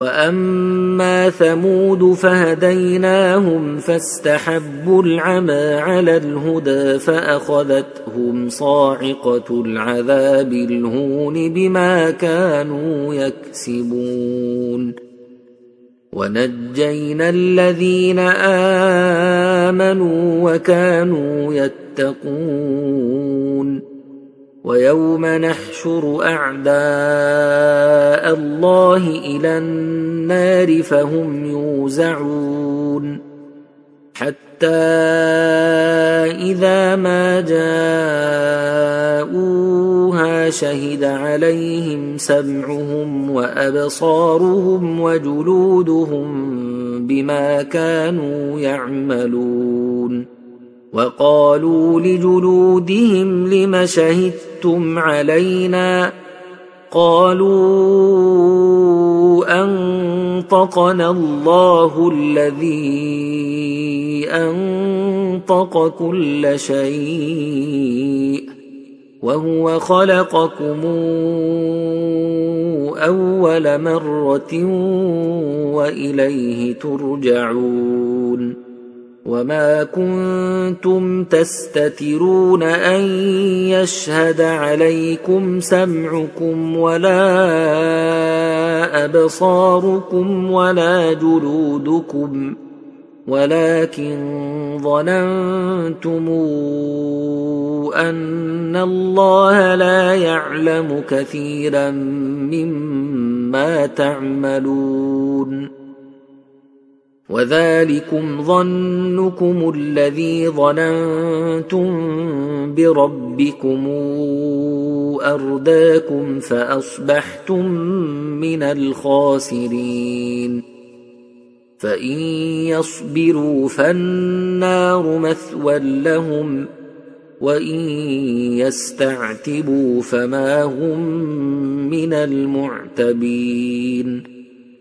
وأما ثمود فهديناهم فاستحبوا العمى على الهدى فأخذتهم صاعقة العذاب الهون بما كانوا يكسبون ونجينا الذين آمنوا وكانوا يتقون ويوم نحشر أعداء الله إلى النار فهم يوزعون حتى إذا ما جاءوها شهد عليهم سمعهم وأبصارهم وجلودهم بما كانوا يعملون وقالوا لجلودهم لم شهدتم علينا قالوا أنطقنا الله الذي أنطق كل شيء وهو خلقكم أول مرة وإليه ترجعون وما كنتم تستترون أن يشهد عليكم سمعكم ولا أبصاركم ولا جلودكم ولكن ظننتم أن الله لا يعلم كثيرا مما تعملون وذلكم ظنكم الذي ظننتم بربكم أرداكم فأصبحتم من الخاسرين فإن يصبروا فالنار مثوى لهم وإن يستعتبوا فما هم من المعتبين